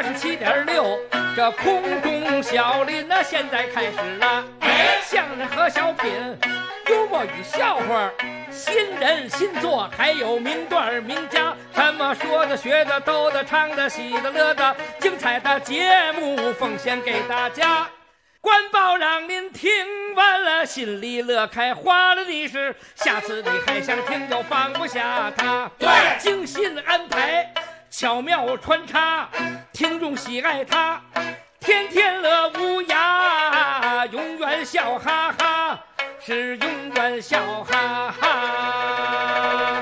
87.6，这空中小林呢，现在开始了。相声和小品，幽默与笑话，新人新作，还有名段名家，什么说的、学的、逗的、唱的、喜的、乐的，精彩的节目奉献给大家。官报让您听完了，心里乐开花了的是，下次你还想听就放不下它。对，精心安排，巧妙穿插，听众喜爱它，天天乐无涯，永远笑哈哈，是永远笑哈哈。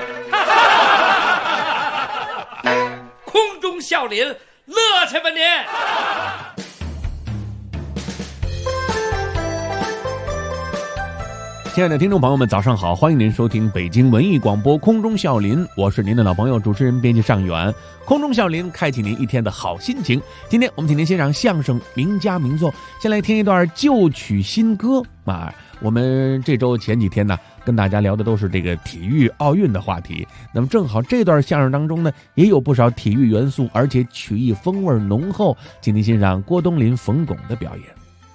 空中笑林，乐去吧您！ 亲爱的听众朋友们，早上好！欢迎您收听北京文艺广播空中笑林，我是您的老朋友主持人编辑尚远。空中笑林，开启您一天的好心情。今天我们请您欣赏相声名家名作，先来听一段旧曲新歌。我们这周前几天呢，跟大家聊的都是这个体育奥运的话题。那么正好这段相声当中呢，也有不少体育元素，而且曲艺风味浓厚，请您欣赏郭冬临、冯巩的表演。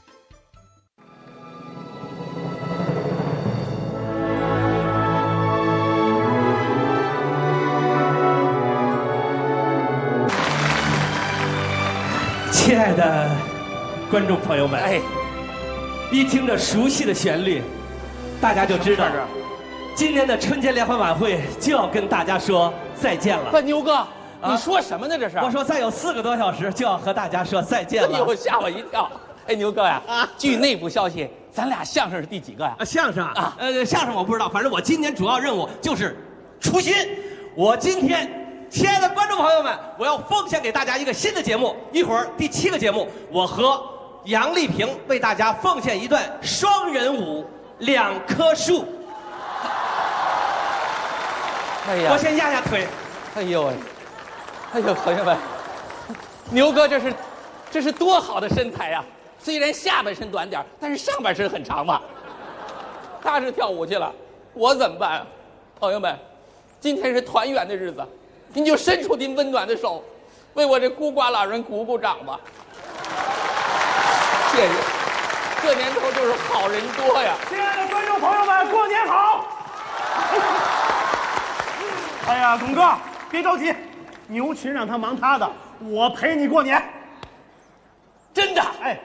亲爱的观众朋友们，一听着熟悉的旋律，大家就知道今年的春节联欢晚会就要跟大家说再见了。 不，牛哥，你说什么呢？这是？ 我说再有4个多小时就要和大家说再见了。 哎呦，吓我一跳！哎，牛哥呀，据内部消息，咱俩相声是第几个呀？ 相声啊，相声我不知道，反正我今年主要任务就是出新。我今天。亲爱的观众朋友们，我要奉献给大家一个新的节目，一会儿第7个节目，我和杨丽萍为大家奉献一段双人舞《2棵树》。 哎呀， 我先压压腿。 哎呦喂，哎呦，朋友们，牛哥这是多好的身材呀！虽然下半身短点，但是上半身很长嘛。他是跳舞去了，我怎么办啊？朋友们，今天是团圆的日子。您就伸出您温暖的手，为我这孤寡老人鼓鼓掌吧。谢谢，这年头就是好人多呀。 亲爱的观众朋友们，过年好！哎呀，董哥，别着急，牛群让他忙他的，我陪你过年。 真的？ 哎，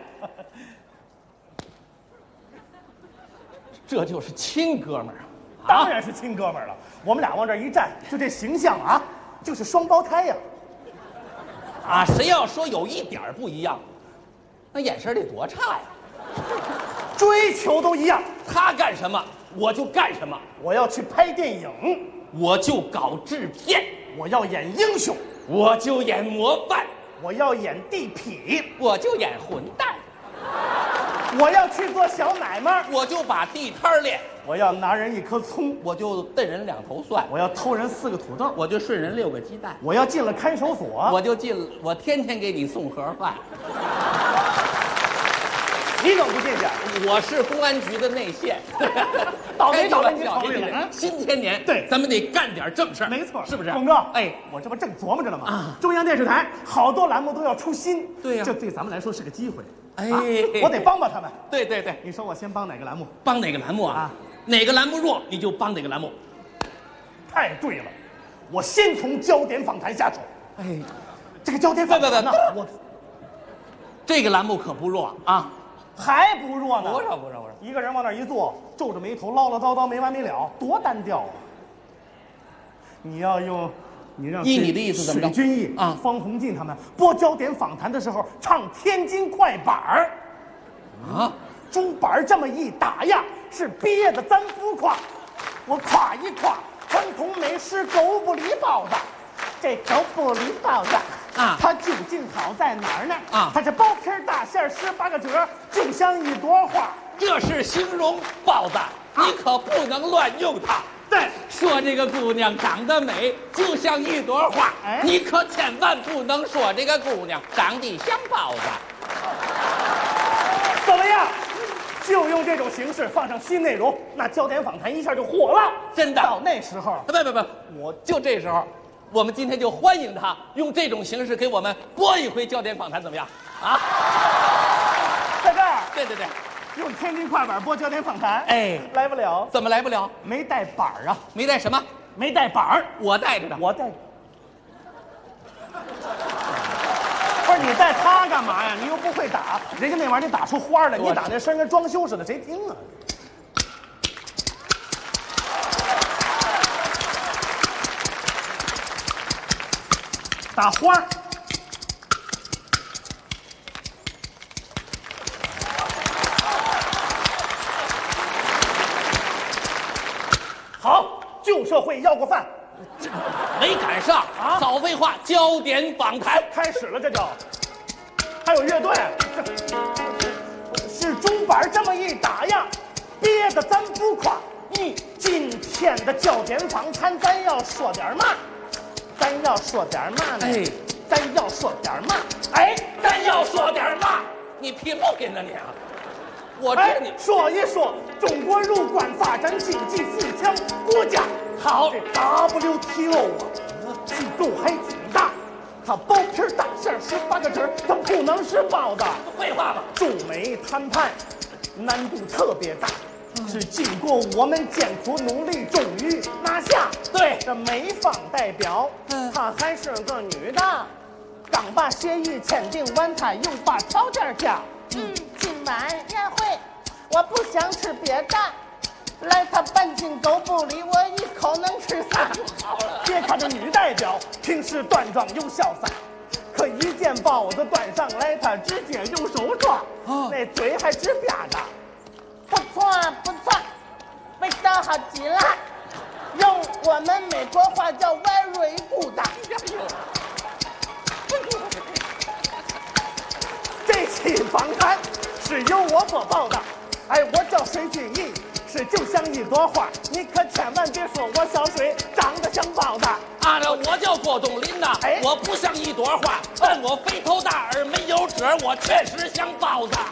这就是亲哥们儿啊！ 当然是亲哥们儿了。我们俩往这一站，就这形象啊，就是双胞胎呀！ 啊，谁要说有一点不一样，那眼神得多差呀！ 追求都一样， 他干什么我就干什么。 我要去拍电影， 我就搞制片； 我要演英雄， 我就演模范； 我要演地痞， 我就演混蛋； 我要去做小买卖， 我就把地摊练； 我要拿人1颗葱， 我就瞪人2头蒜； 我要偷人4个土豆， 我就顺人6个鸡蛋； 我要进了看守所， 我天天给你送盒饭。 你怎么不进去？ 我是公安局的内线。 倒霉倒霉您倒霉了！ 新千年， 对， 咱们得干点正事儿。 没错， 是不是？ 董哥， 哎， 我这不正琢磨着呢吗？ 啊， 中央电视台好多栏目都要出新， 对呀， 这对咱们来说是个机会。 哎， 我得帮帮他们。 对对对， 你说我先帮哪个栏目？ 帮哪个栏目啊？哪个栏目弱，你就帮哪个栏目。 太对了，我先从焦点访谈下手。 哎， 这个焦点访谈呢，我这个栏目可不弱啊。 还不弱呢？ 不弱， 一个人往那一坐，皱着眉头唠唠叨叨没完没了，多单调啊！你要用，你让依你的意思怎么着？ 水均益啊，方鸿渐他们播焦点访谈的时候唱天津快板儿啊， 竹板这么一打呀，是憋得咱不夸，我夸一夸传统美食狗不理包子。这狗不理包子啊，它究竟好在哪儿呢？啊，它是薄皮大馅，18个褶，就像一朵花。 这是形容包子，你可不能乱用它。 对， 说这个姑娘长得美，就像一朵花，你可千万不能说这个姑娘长得像包子。 怎么样？就用这种形式放上新内容，那焦点访谈一下就火了。 真的， 到那时候， 不，我就这时候， 我们今天就欢迎他用这种形式给我们播一回焦点访谈，怎么样？啊， 在这儿， 对对对， 用天津快板播焦点访谈， 哎， 来不了， 怎么来不了？ 没带板儿啊， 没带什么？ 没带板儿， 我带着的。 我带。不是你带它干嘛呀？你又不会打，人家那玩意儿得打出花来，你打那声跟装修似的，谁听啊？打花儿。好，旧社会要过饭， 没赶上啊少废话，焦点访谈开始了，这就还有乐队，是钟板这么一打呀，憋得咱不垮。今天的焦点访谈，咱要说点嘛？咱要说点嘛呢？ 哎， 咱要说点嘛？ 哎，咱要说点嘛？你屁后跟着你啊！我哎这你， 说一说中国入关发展经济4强国家。好，这 WTO 啊，机构还挺大，它包皮大馅18个褶，它不能是包子。 废话吧？ 中美谈判难度特别大，是经过我们艰苦努力，终于拿下。 对， 这美方代表，她还是个女的，刚把协议签订完，她又把条件加。今晚宴会我不想吃别的，来她搬进狗不理，我一口能吃仨。别看这女代表平时端庄又潇洒，可一见包子端上来，她直接用手抓，那嘴还直吧嗒。不错不错，味道好极了，用我们美国话叫 very good。这期访谈是由我播报的，哎，我叫水俊义，是就像一朵花，你可千万别说我小水长得像包子。 啊，我叫郭冬临呐， 哎我不像一朵花，但我肥头大耳没有褶，我确实像包子。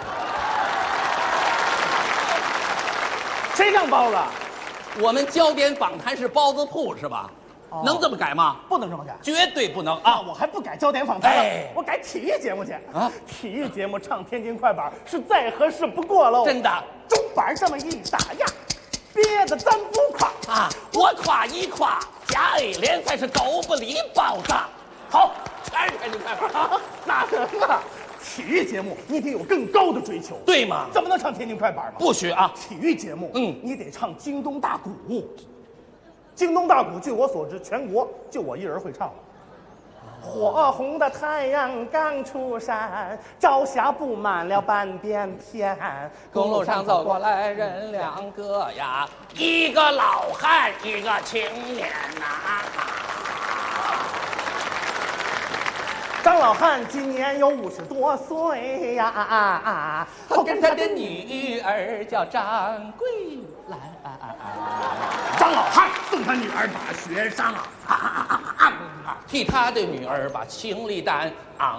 谁像包子？ 我们焦点访谈是包子铺是吧？能这么改吗？ 不能这么改。 绝对不能啊， 啊！ 我还不改焦点访谈了， 哎我改体育节目去啊！ 体育节目唱天津快板是再合适不过喽。 真的钟板这么一打呀，憋得咱不夸啊！我夸一夸，加 A 联才是狗不理包子。好，全是天津快板啊！那什么，体育节目你得有更高的追求， 对吗？ 怎么能唱天津快板嘛？ 不许啊！ 体育节目， 你得唱京东大鼓。京东大鼓，据我所知，全国就我一人会唱了。火红的太阳刚出山，朝霞布满了半边天。 公路上走过来人两个呀，一个老汉，一个青年呐。 张老汉今年有50多岁呀， 他跟他的女儿叫张桂兰。 张老汉送他女儿大学上替他的女儿把行李担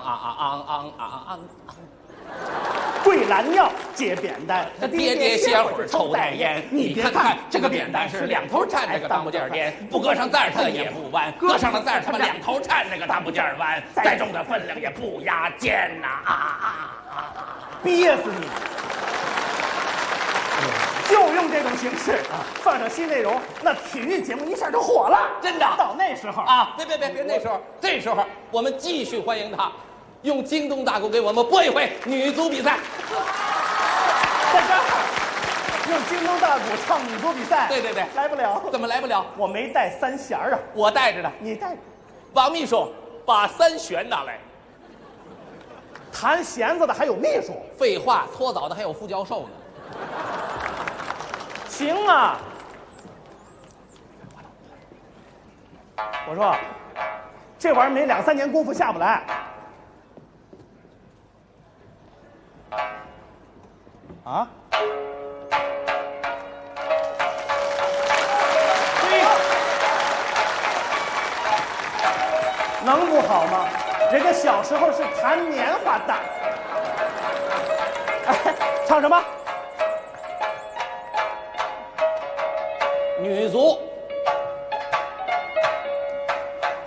桂兰要接扁担， 爹爹歇会儿抽袋烟。你别看这个扁担是两头缠，这个当不尖颠，不搁上带它也不弯，搁上了带它们两头缠，那个当不尖弯，再重的分量也不压肩呐！ 憋死你！就用这种形式放上新内容，那体育节目一下就火了， 真的。 到那时候啊，别，那时候，这时候我们继续欢迎他，用京东大鼓给我们播一回女足比赛。 在这儿用京东大鼓唱女足比赛， 对， 来不了。 怎么来不了？ 我没带三弦啊， 我带着呢。 你带。 王秘书，把三弦拿来。 弹弦子的还有秘书。 废话，搓澡的还有副教授呢。 行啊，我说，这玩意儿没2、3年功夫下不来。啊？嘿，能不好吗？人家小时候是弹棉花的。哎，唱什么？ 女足，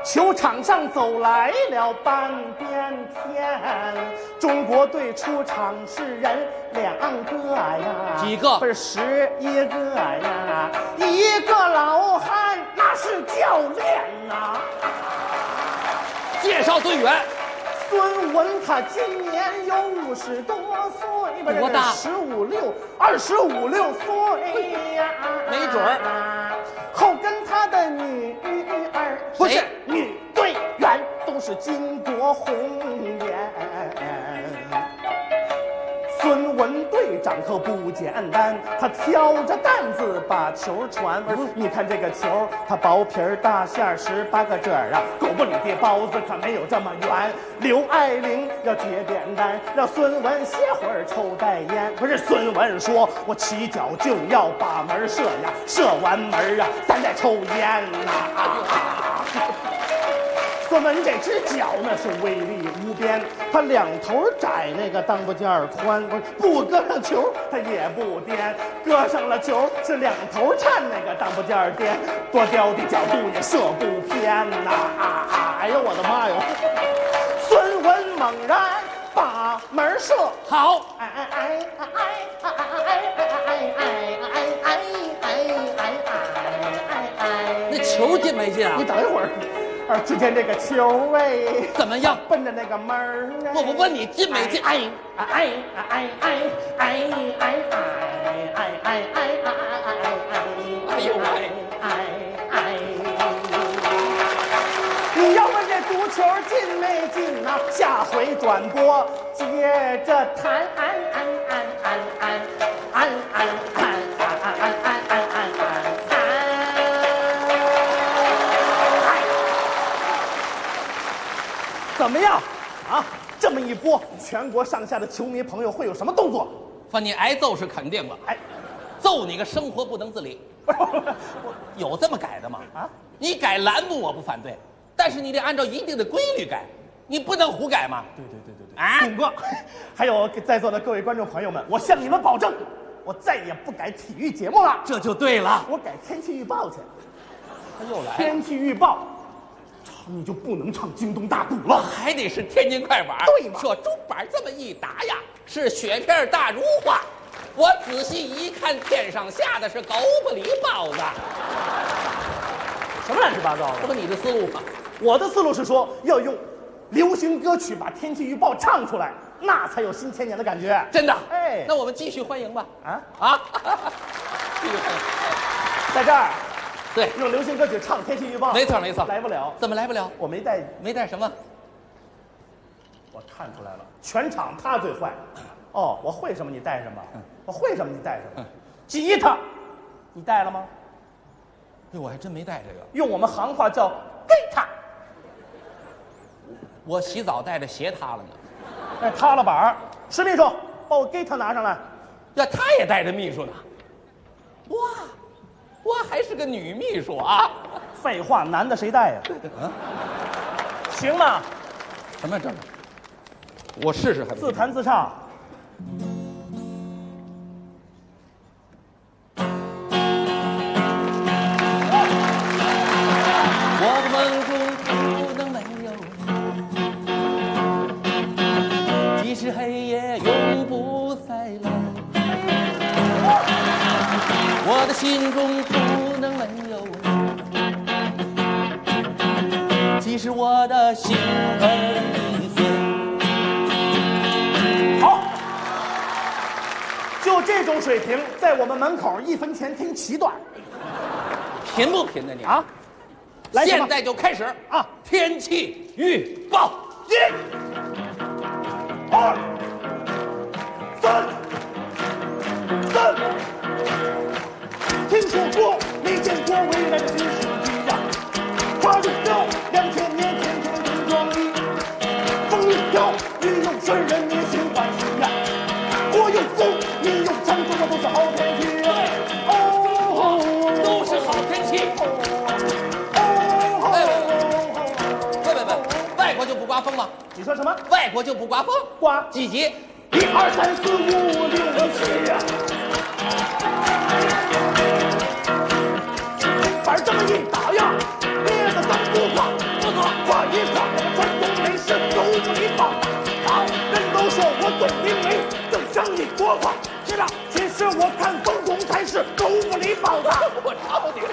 球场上走来了半边天，中国队出场是人2个呀， 几个？ 不是11个呀，一个老汉那是教练呐。 介绍队员。 孙文他今年有50多岁，不是多大 25、6岁呀， 没准儿。 后跟他的女儿不是女队员都是巾帼红颜。孙文队长可不简单，他挑着担子把球传。你看这个球，它薄皮儿大馅儿18个褶儿啊，狗不理的包子可没有这么圆。刘爱玲要解扁担，让孙文歇会儿抽袋烟。不是孙文说，我起脚就要把门射呀，射完门啊，咱再抽烟呐。孙文这只脚那是威力无边，他2头窄，那个裆部件宽，不搁上球他也不颠，搁上了球是2头颤，那个裆部件颠，多刁的角度也射不偏呐！哎呦我的妈哟！孙文猛然把门射好，那球进没进啊？ 你等一会儿。只见这个球怎么样？ 奔着那个门儿。 我问你进没进？ 哎呦喂！ 你要问这足球进没进呢？下回转播接着谈。怎么样啊？这么一播，全国上下的球迷朋友会有什么动作？ 反正你挨揍是肯定的。 哎， 揍你个生活不能自理。有这么改的吗？啊，你改栏目我不反对，但是你得按照一定的规律改，你不能胡改嘛。 对啊，董哥，还有在座的各位观众朋友们，我向你们保证，我再也不改体育节目了。 这就对了， 我改天气预报去。 他又来。 天气预报。你就不能唱京东大鼓了， 还得是天津快板。 对嘛？ 说钟板这么一打呀，是雪片大如画。我仔细一看，天上下的是狗不理包子。 什么乱七八糟的？ 这不你的思路吗？ 我的思路是说，要用流行歌曲把天气预报唱出来，那才有新千年的感觉。 真的？ 哎， 那我们继续欢迎吧。继续欢迎， 在这儿。 对， 用流行歌曲唱天气预报， 没错， 来不了。 怎么来不了？ 我没带什么？ 我看出来了，全场他最坏。哦，我会什么你带什么，我会什么你带什么。吉他，你带了吗？ 哎，我还真没带这个。 用我们行话叫吉他。 我洗澡带着鞋塌了呢。 哎，塌了板儿。石秘书，把我吉他拿上来。 呀，他也带着秘书呢。哇！我还是个女秘书啊！ 废话，男的谁带呀？行吗？ 什么这？我试试还不自弹自唱。 我的梦中不能没有，即使黑夜永不再来。我的心中不能没有，即使我的心很易碎。 好，就这种水平，在我们门口1分钱听7段， 贫不贫的你啊？来， 现在就开始啊！ 天气预报 ，1、2、3、听说过，没见过未来的新世纪呀！花又飘，2000年前天真壮丽；风一飘，雨又顺，人民心欢喜呀！国又富，民又强，中国都是好天气呀！哦， 都是好天气。外国就不刮风吗？ 你说什么？ 外国就不刮风？ 刮几级 ？1、2、3、4、5、6、7呀！板这么一打呀，憋得咱不挂， 不走。 说谎。是的，其实我看冯巩才是狗不理包子。 我操你个！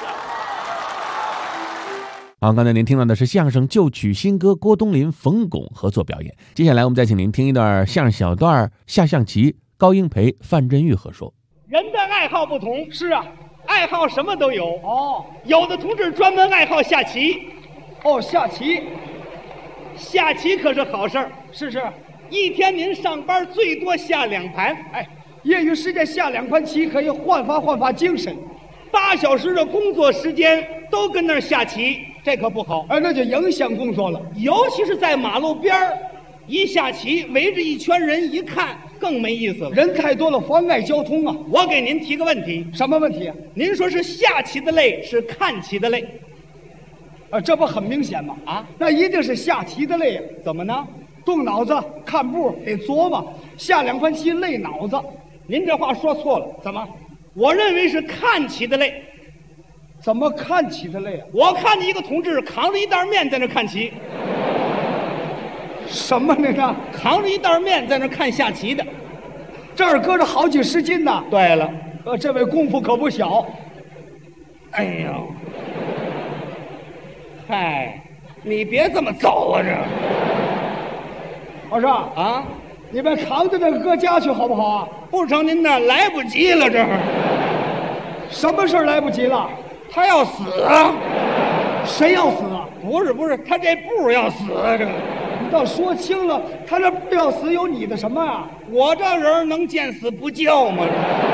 好，刚才您听到的是相声旧曲新歌郭冬临、冯巩合作表演。接下来我们再请您听一段相声小段下象棋，高英培、范振钰合说。 人的爱好不同，是啊，爱好什么都有。哦，有的同志专门爱好下棋。哦，下棋，下棋可是好事儿。是，一天您上班最多下2盘。哎，业余时间下2盘棋可以焕发精神。8小时的工作时间都跟那儿下棋，这可不好。哎，那就影响工作了。尤其是在马路边儿，一下棋围着一圈人一看，更没意思了。人太多了，妨碍交通啊！我给您提个问题。什么问题啊？您说是下棋的累，是看棋的累？这不很明显吗？啊，那一定是下棋的累啊！怎么呢？动脑子，看步得琢磨，下2盘棋累脑子。您这话说错了。怎么？我认为是看棋的累。怎么看棋的累啊？我看见一个同志扛着一袋面在那看棋。什么那个？扛着一袋面在那看下棋的，这儿搁着好几十斤呢。对了，这位功夫可不小。哎呦，嗨，你别这么走啊！这，我说啊，你把扛着这个搁家去好不好啊？不成，您那来不及了，这会儿。什么事儿来不及了？他要死啊！谁要死啊？不是，他这步要死啊！这个，你倒说清了，他这步要死有你的什么啊？我这人能见死不救吗？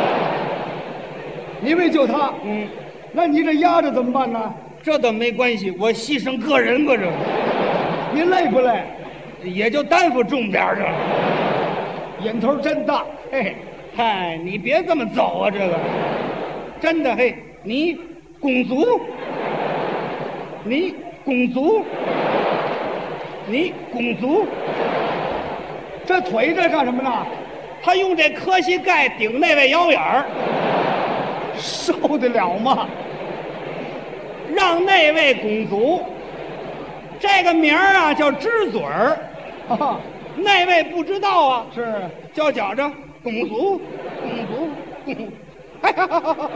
你为救他，那你这压着怎么办呢？这倒没关系，我牺牲个人吧，这。您累不累？也就担负重点这。瘾头真大，嘿，嗨，你别这么走啊，这个，真的嘿，你拱足，你拱足，你拱足，这腿这干什么呢？他用这磕膝盖顶那位腰眼儿，受得了吗？让那位拱足，这个名儿啊叫支嘴儿，那位不知道啊，是叫觉着拱足，拱足，拱，哎呀，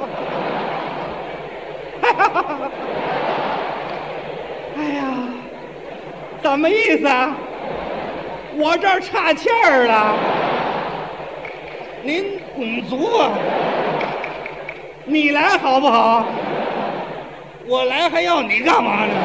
哎呀，怎么意思啊？我这儿岔气儿了，您拱足啊？你来好不好？我来还要你干嘛呢？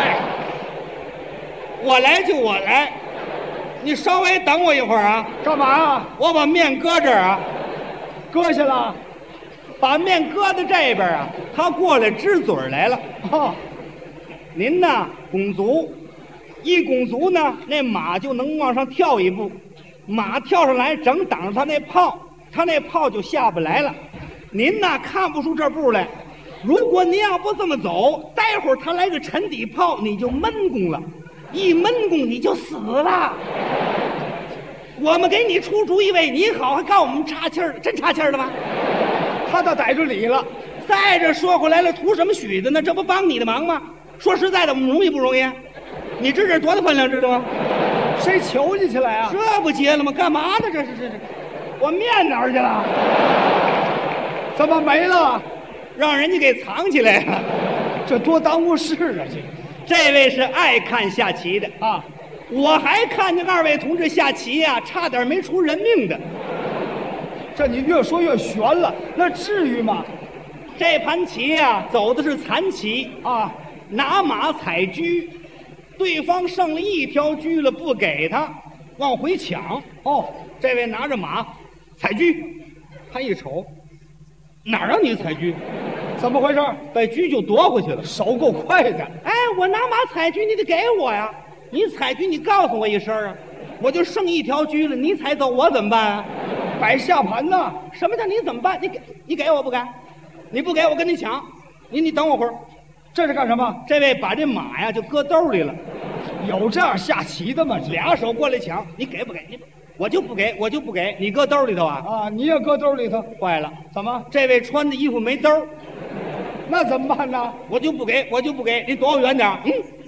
我来就我来，你稍微等我一会儿啊。干嘛啊？我把面搁这儿啊，搁下了，把面搁在这边啊，他过来支嘴来了。您呢拱足，一拱足呢，那马就能往上跳一步，马跳上来正挡着他那炮，他那炮就下不来了。您呢看不出这步来，如果您要不这么走，待会儿他来个沉底炮，你就闷弓了，一闷弓你就死了。我们给你出主意为你好，还告我们岔气儿，真岔气儿了吧？他倒逮住理了。再这说回来了，图什么许的呢？这不帮你的忙吗？说实在的，我们容易不容易？你知道多大分量，知道吗？谁求你去了呀？这不结了吗？干嘛呢？这是，我面哪儿去了？怎么没了？让人家给藏起来了。这多耽误事啊！这位是爱看下棋的啊。我还看见2位同志下棋呀，差点没出人命的。这你越说越悬了，那至于吗？这盘棋呀，走的是残棋啊，拿马踩车，对方剩了1条车了，不给他，往回抢。这位拿着马踩车，他一瞅，哪让你踩车？怎么回事？把车就夺回去了，手够快的。哎，我拿马踩车，你得给我呀。你踩车，你告诉我一声啊，我就剩1条车了，你踩走我怎么办啊？摆下盘呢？什么叫你怎么办？你给我不给？你不给我跟你抢，你等我会儿。这是干什么？这位把这马呀就搁兜里了。有这样下棋的吗？2手过来抢，你给不给？我就不给，我就不给。你搁兜里头啊？啊，你也搁兜里头。坏了，怎么？这位穿的衣服没兜，那怎么办呢？我就不给，我就不给。你躲我远点。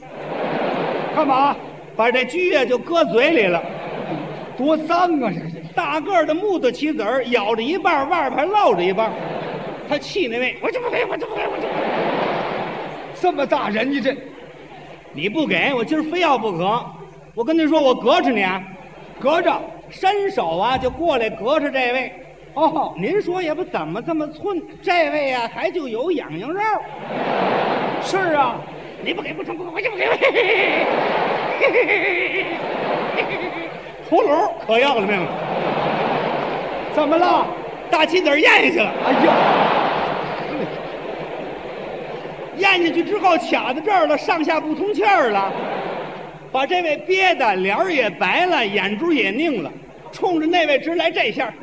干嘛？把这车呀就搁嘴里了，多脏啊！这是。 大个的木头棋子儿，咬着一半，外边还落着一半。他气那位，我就不给，我就不给，我就不给。这么大人，你不给我，今儿非要不可。我跟您说，我隔着你啊，隔着，伸手啊就过来隔着这位。哦，您说也不怎么这么寸，这位啊还就有痒痒肉。是啊，你不给不成，我就不给。葫芦可要了命了。怎么了？大棋子咽下去了。哎呀，咽下去之后卡在这儿了，上下不通气儿了，把这位憋的脸儿也白了，眼珠也拧了，冲着那位直来这下。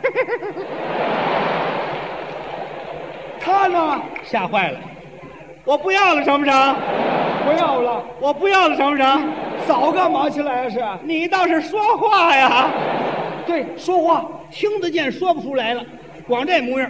他呢，吓坏了。我不要了，成不成？不要了，我不要了，成不成？早干嘛去来是？你倒是说话呀！对，说话听得见，说不出来了，光这模样。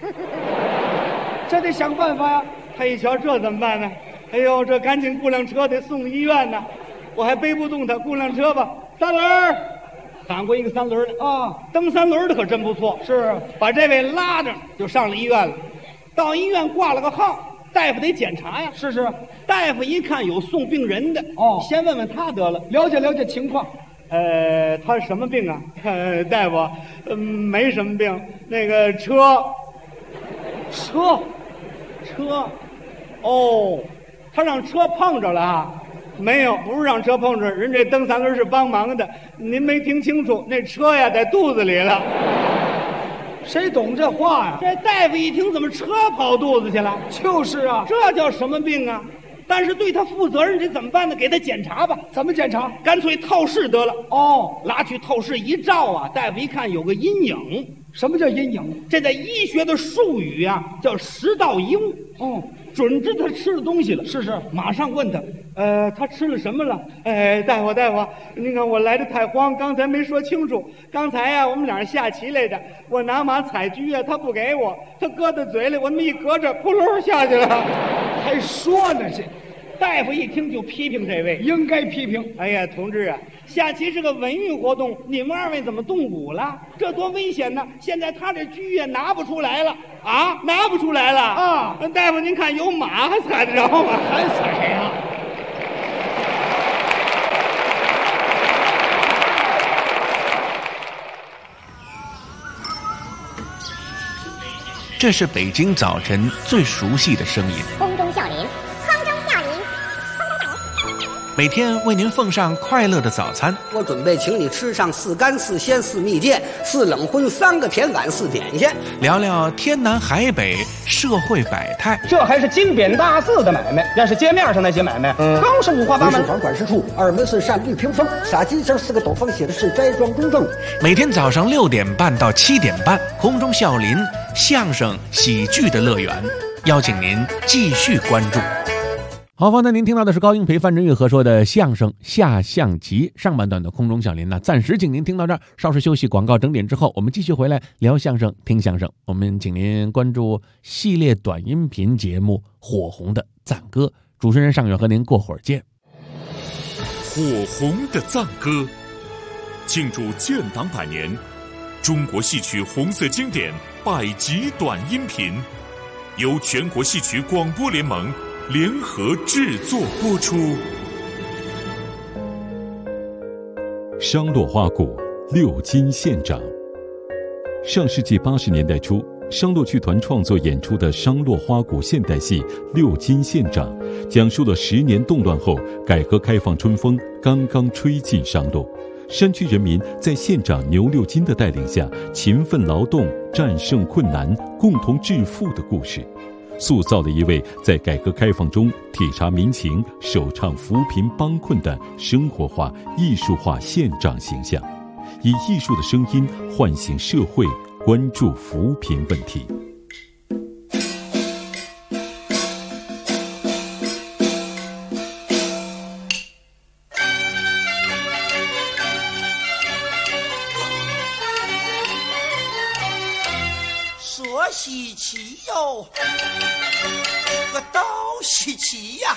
这得想办法呀！他一瞧，这怎么办呢？哎呦，这赶紧雇辆车得送医院呢，我还背不动他，雇辆车吧。三轮儿，喊过一个三轮的啊，蹬三轮的可真不错。是，把这位拉着就上了医院了。到医院挂了个号。大夫得检查呀，是。大夫一看有送病人的，哦，先问问他得了，了解情况。他什么病啊？大夫，没什么病。那个车，哦，他让车碰着了啊？没有，不是让车碰着，人这蹬三轮是帮忙的。您没听清楚，那车呀在肚子里了。谁懂这话呀？这大夫一听，怎么车跑肚子去了？就是啊，这叫什么病啊？但是对他负责任，这怎么办呢？给他检查吧。怎么检查？干脆透视得了。哦，拿去透视一照啊，大夫一看有个阴影。什么叫阴影？这在医学的术语啊，叫食道遗物。哦，准知他吃了东西了。是，马上问他，他吃了什么了？大夫，您看我来的太慌，刚才没说清楚。刚才呀，我们俩下棋来着，我拿马踩车呀，他不给我，他搁在嘴里，我那么一搁着，扑噜下去了。还说呢，这大夫一听就批评这位，应该批评。哎呀，同志啊，下棋是个文娱活动，你们二位怎么动武了？这多危险呢！现在他这车也拿不出来了啊，拿不出来了啊！大夫，您看有马还踩得着吗？还踩呀！ 这是北京早晨最熟悉的声音。 空中笑林， 每天为您奉上快乐的早餐。 我准备请你吃上4干4鲜4蜜饯4冷荤3个甜碗4点心， 聊聊天南海北社会百态。 这还是金匾大字的买卖，要是街面上那些买卖，更是五花八门。 房管事处2门是善绿屏风，傻金生4个斗方写的是斋庄公证。 每天早上6点半到7点半，空中笑林相声喜剧的乐园，邀请您继续关注。好，方才您听到的是高英培、范振钰合说的相声下象棋。上半段的空中小林呢，暂时请您听到这儿，稍事休息，广告整点之后，我们继续回来聊相声、听相声。我们请您关注系列短音频节目《火红的赞歌》，主持人尚远和您过会儿见。 火红的赞歌，庆祝建党100年，中国戏曲红色经典100集短音频，由全国戏曲广播联盟联合制作播出。 商洛花鼓6金县长。上世纪80年代初，商洛剧团创作演出的商洛花鼓现代戏《6金县长》，讲述了10年动乱后，改革开放春风刚刚吹进商洛，山区人民在县长牛六金的带领下，勤奋劳动，战胜困难，共同致富的故事，塑造了一位在改革开放中体察民情、首倡扶贫帮困的生活化、艺术化县长形象，以艺术的声音唤醒社会，关注扶贫问题。 说稀奇哟，我都稀奇呀！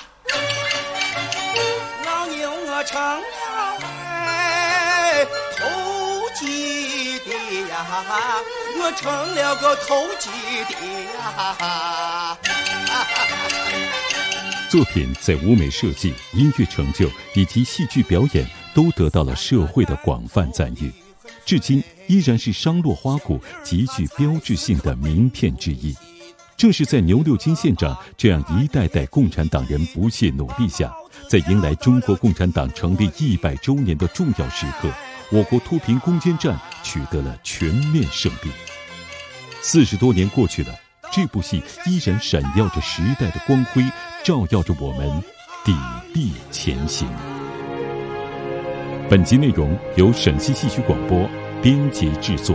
老牛我成了头机的呀，我成了个投机的呀。 作品在舞美设计、音乐成就以及戏剧表演都得到了社会的广泛赞誉，至今依然是商洛花鼓极具标志性的名片之一。正是在牛六金县长这样一代代共产党人不懈努力下，在迎来中国共产党成立100周年的重要时刻，我国脱贫攻坚战取得了全面胜利。40多年过去了，这部戏依然闪耀着时代的光辉，照耀着我们砥砺前行。本集内容由陕西戏曲广播编辑制作。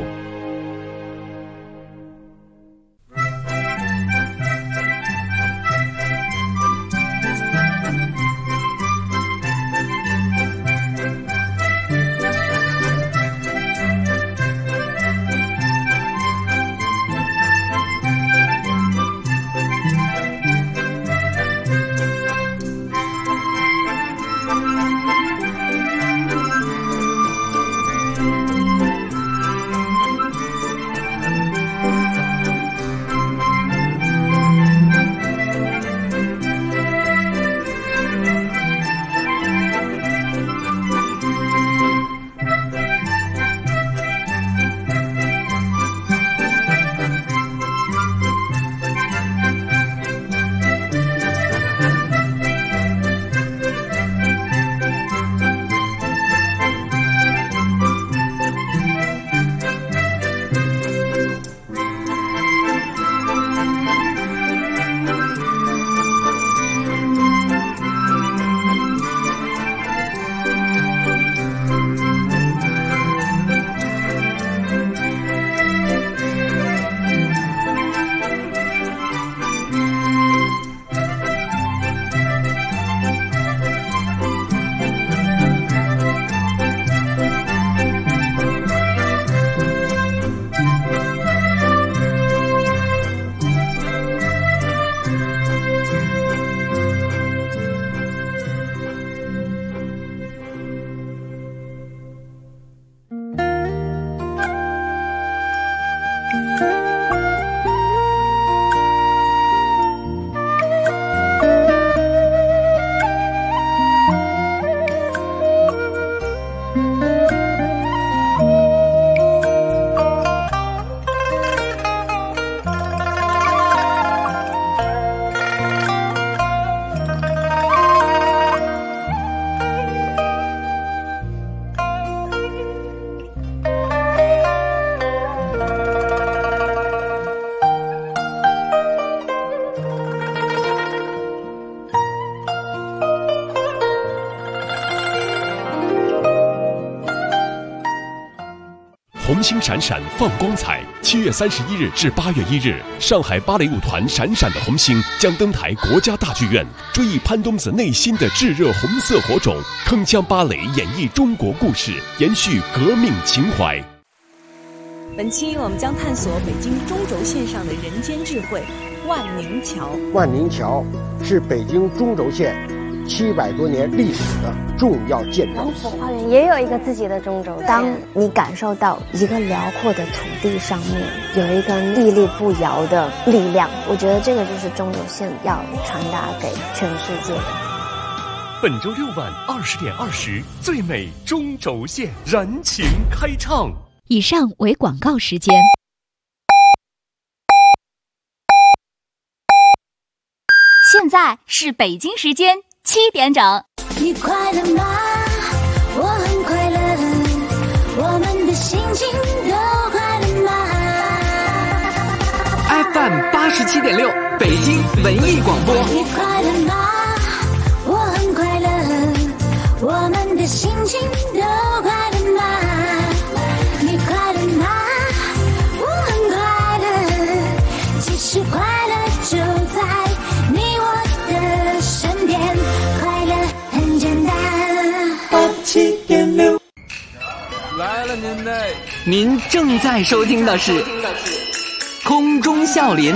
红星闪闪放光彩，7月31日至8月1日，上海芭蕾舞团闪闪的红星将登台国家大剧院，追忆潘冬子内心的炙热红色火种，铿锵芭蕾演绎中国故事，延续革命情怀。 本期我们将探索北京中轴线上的人间智慧——万宁桥。 万宁桥是北京中轴线700多年历史的重要建筑。 王府花园也有一个自己的中轴线。当你感受到一个辽阔的土地上面有一个屹立不摇的力量，我觉得这个就是中轴线要传达给全世界的。 本周6晚20点20，最美中轴线燃情开唱。 以上为广告时间。 现在是北京时间7点整。 你快乐吗？我很快乐，我们的心情都快乐吗 ？FM 87.6，北京文艺广播。 你快乐吗？我很快乐，我们的心情都快乐吗？你快乐吗？我很快乐，其实快乐就在你我的身边，快乐很简单。87.6， 来了您正在收听的是空中笑林。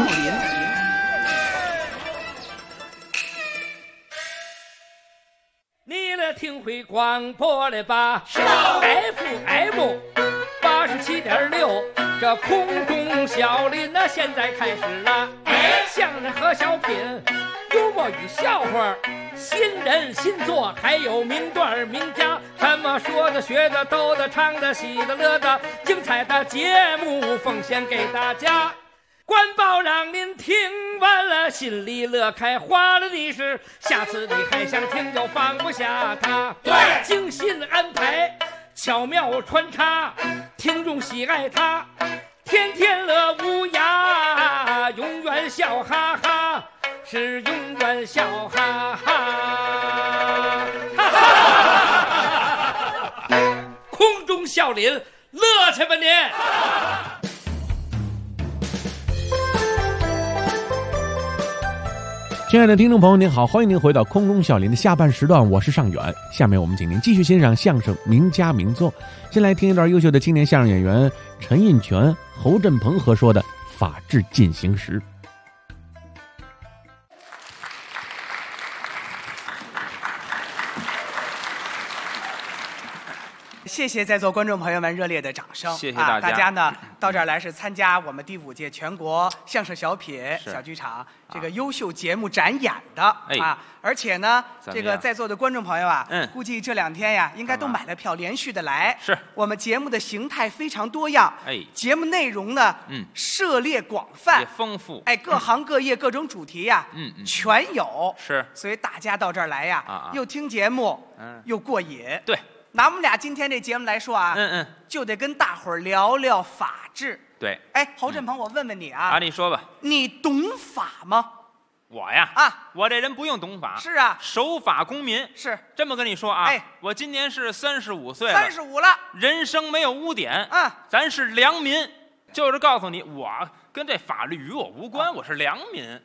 你来听会广播的吧？FM 87.6，这空中小林呢，现在开始了。相声和小品，幽默与笑话，新人新作，还有名段名家，什么说的、学的、逗的、唱的、喜的、乐的，精彩的节目奉献给大家。官报让您听完了心里乐开花了的是，下次你还想听就放不下它。对，精心安排，巧妙穿插，听众喜爱它，天天乐无涯，永远笑哈哈，是永远笑哈哈。空中笑林，乐去吧您！ 亲爱的听众朋友您好，欢迎您回到空中小林的下半时段，我是尚远。下面我们请您继续欣赏相声名家名作，先来听一段优秀的青年相声演员陈印泉、侯振鹏合说的《法治进行时》。 谢谢在座观众朋友们热烈的掌声， 谢谢大家。 大家呢到这儿来是参加我们第5届全国相声小品小剧场这个优秀节目展演的而且呢，这个在座的观众朋友啊，估计这2天呀应该都买了票，连续的来。 是我们节目的形态非常多样，节目内容呢，涉猎广泛， 也丰富， 各行各业各种主题呀，全有。 是， 所以大家到这儿来呀，又听节目，又过瘾。 对。 拿我们俩今天这节目来说啊，就得跟大伙儿聊聊法治。 对， 侯振鹏，我问问你啊， 你说吧， 你懂法吗？ 我呀，我这人不用懂法， 是啊， 守法公民。 是这么跟你说啊，我今年是35岁了 ，35了， 人生没有污点，咱是良民，就是告诉你，我跟这法律与我无关，我是良民。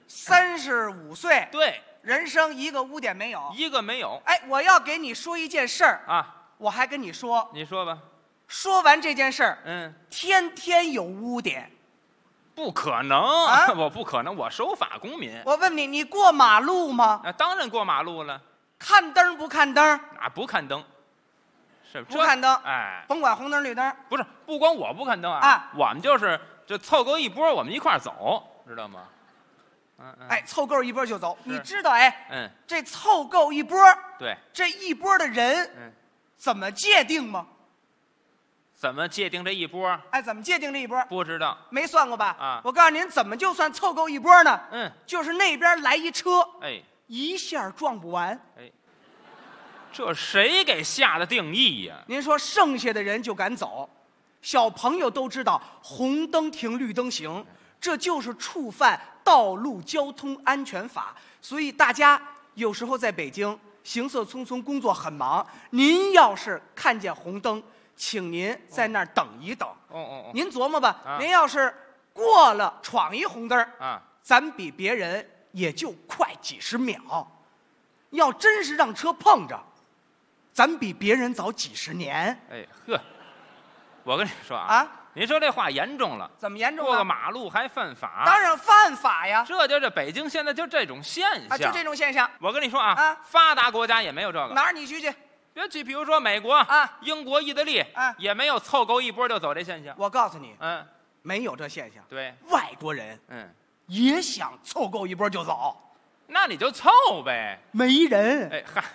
35岁， 对， 人生一个污点没有， 一个没有。 我要给你说一件事儿啊。 我还跟你说， 你说吧。 说完这件事儿，天天有污点， 不可能我不可能，我守法公民。 我问你，你过马路吗？ 当然过马路了。 看灯不看灯？ 不看灯，是不看灯。甭管红灯绿灯。 不是，不光我不看灯啊，我们就是这凑够一波，我们一块儿走，知道吗？ 凑够一波就走。你知道这凑够一波， 对， 这一波的人，怎么界定吗？ 怎么界定这一波？ 怎么界定这一波？ 不知道， 没算过吧？我告诉您，怎么就算凑够一波呢？就是那边来一车，一下撞不完。 这谁给下的定义呀？ 您说剩下的人就敢走，小朋友都知道红灯停，绿灯行，这就是触犯道路交通安全法。所以大家有时候在北京行色匆匆，工作很忙，您要是看见红灯，请您在那儿等一等。您琢磨吧，您要是过了闯一红灯咱比别人也就快几十秒，要真是让车碰着，咱比别人早几十年。 我跟你说啊，您说这话严重了。 怎么严重？ 过个马路还犯法？ 当然犯法呀！ 这就是北京现在就这种现象， 就这种现象。 我跟你说啊，发达国家也没有这个。 哪儿你去？ 别去，比如说美国英国、意大利也没有凑够一波就走这现象。 我告诉你，没有这现象。 对， 外国人也想凑够一波就走， 那你就凑呗。 没人。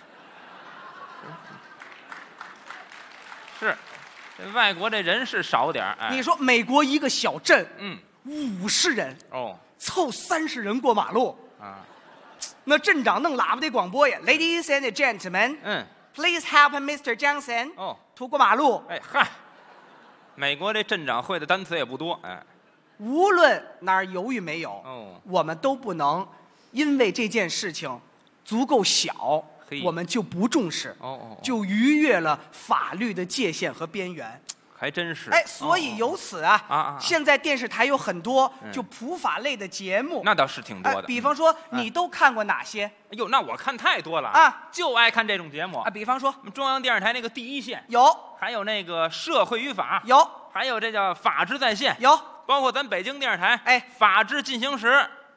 是。外国这人是少点你说美国一个小镇，50人凑30人过马路那镇长弄喇叭的广播呀 ，Ladies and gentlemen，please help Mr. Johnson 图过马路。 美国这镇长会的单词也不多无论哪儿犹豫没有我们都不能因为这件事情足够小。我们就不重视，就逾越了法律的界限和边缘， 还真是。 所以由此现在电视台有很多就普法类的节目， 那倒是挺多的。 比方说，你都看过哪些？ 那我看太多了就爱看这种节目比方说， 中央电视台那个《第一线》 有， 还有那个《社会与法》 有， 还有这叫《法治在线》 有， 包括咱北京电视台《法治进行时》。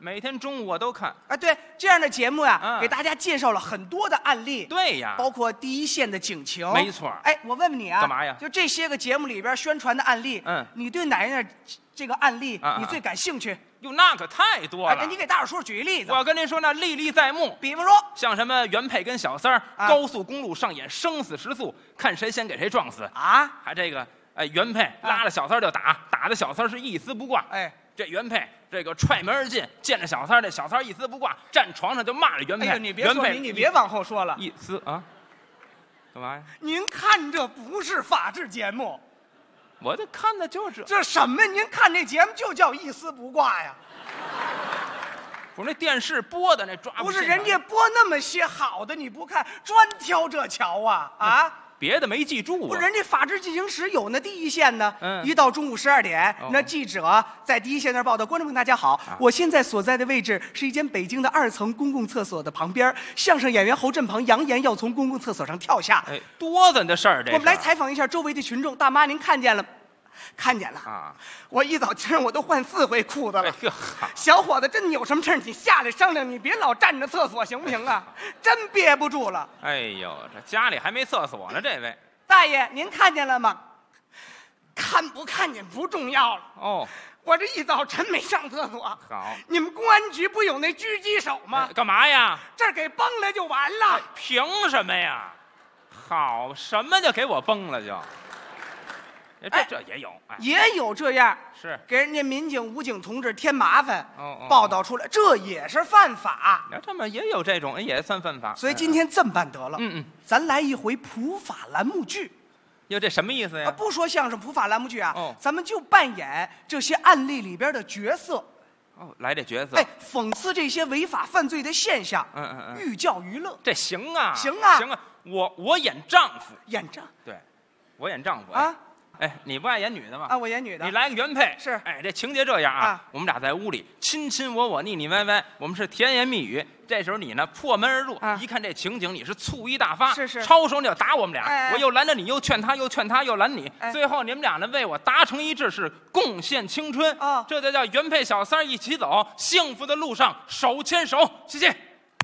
每天中午我都看。 啊，对，这样的节目呀，给大家介绍了很多的案例。 对呀， 包括第一线的警情。 没错。 哎，我问问你啊， 干嘛呀？ 就这些个节目里边宣传的案例，你对哪样这个案例你最感兴趣？ 哟，那可太多了。 你给大伙说举个例子。 我跟您说，那历历在目。 比方说， 像什么原配跟小三儿高速公路上演生死时速，看谁先给谁撞死啊！ 还这个，原配拉着小三儿就打，打的小三儿是一丝不挂。 哎， 这原配这个踹门而进，见着小三儿，这小三儿一丝不挂，站床上就骂着原配。 哎呦，你别说，你别往后说了。 一丝啊，干嘛呀？ 您看这不是法制节目。 我这看的就是这什么？您看这节目就叫一丝不挂呀？ 不是那电视播的那抓不是人家播那么些好的，你不看，专挑这瞧啊啊！ 别的没记住啊。 不，人家法制进行时有那第一线呢。一到中午12点，那记者在第一线那儿报道。观众朋友大家好，我现在所在的位置是一间北京的2层公共厕所的旁边，相声演员侯振鹏扬言要从公共厕所上跳下。 哎，多大的事儿！这我们来采访一下周围的群众。大妈，您看见了？看见了啊！我一早清我都换4回裤子了。小伙子，真的有什么事你下来商量，你别老站着厕所行不行啊？真憋不住了。 哎呦，这家里还没厕所呢，这位大爷，您看见了吗？看不看见不重要了。 哦， 我这一早晨没上厕所。 好， 你们公安局不有那狙击手吗？ 干嘛呀？ 这儿给崩了就完了。 凭什么呀？好，什么就给我崩了就？这也有， 也有这样， 是给人家民警、武警同志添麻烦。报道出来，这也是犯法。 这么也有这种，也算犯法。 所以今天这么办得了，咱来一回普法栏目剧。 哟，这什么意思呀？ 不说相声，普法栏目剧啊，咱们就扮演这些案例里边的角色。 哦，来这角色， 哎，讽刺这些违法犯罪的现象，寓教于乐。 这行啊， 行啊， 行啊！我演丈夫， 演丈， 对，我演丈夫啊。 哎，你不爱演女的吗？ 啊，我演女的。 你来个原配是。 哎，这情节这样啊，我们俩在屋里亲亲我我，腻腻歪歪，我们是甜言蜜语。这时候你呢破门而入，一看这情景，你是醋意大发， 是抄手你就打我们俩，我又拦着你，又劝他，又劝他，又拦你，最后你们俩呢为我达成一致，是贡献青春。这就叫原配小三一起走，幸福的路上手牵手。谢谢。